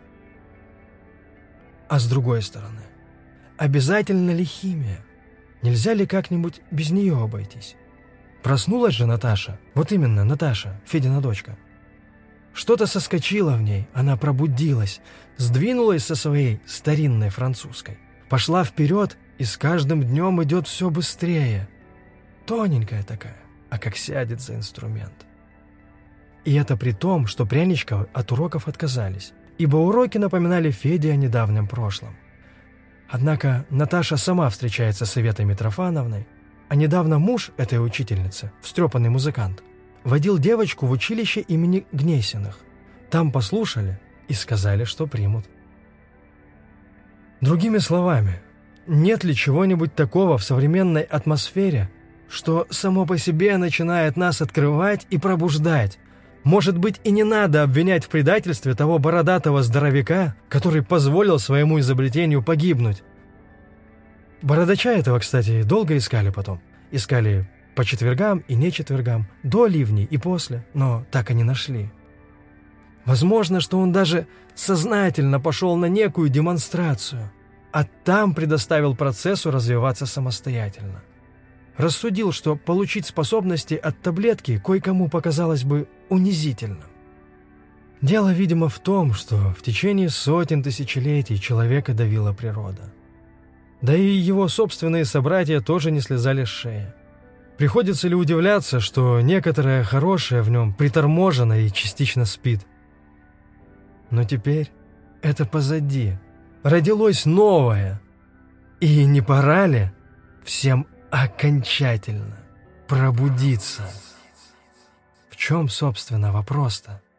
А с другой стороны, обязательно ли химия? Нельзя ли как-нибудь без нее обойтись? Проснулась же Наташа, вот именно Наташа, Федина дочка. Что-то соскочило в ней, она пробудилась, сдвинулась со своей старинной французской, пошла вперед и с каждым днем идет все быстрее. Тоненькая такая, а как сядет за инструмент. И это при том, что Пряничковы от уроков отказались, ибо уроки напоминали Феде о недавнем прошлом. Однако Наташа сама встречается с Иветой Митрофановной, а недавно муж этой учительницы, встрепанный музыкант, водил девочку в училище имени Гнесиных. Там послушали и сказали, что примут. Другими словами, нет ли чего-нибудь такого в современной атмосфере, что само по себе начинает нас открывать и пробуждать? Может быть, и не надо обвинять в предательстве того бородатого здоровяка, который позволил своему изобретению погибнуть. Бородача этого, кстати, долго искали потом. Искали по четвергам и не четвергам, до ливней и после, но так и не нашли. Возможно, что он даже сознательно пошел на некую демонстрацию, а там предоставил процессу развиваться самостоятельно. Рассудил, что получить способности от таблетки кое-кому показалось бы унизительным. Дело, видимо, в том, что в течение сотен тысячелетий человека давила природа. Да и его собственные собратья тоже не слезали с шеи. Приходится ли удивляться, что некоторое хорошее в нем приторможено и частично спит? Но теперь это позади. Родилось новое. И не пора ли всем окончательно пробудиться? В чем, собственно, вопрос-то?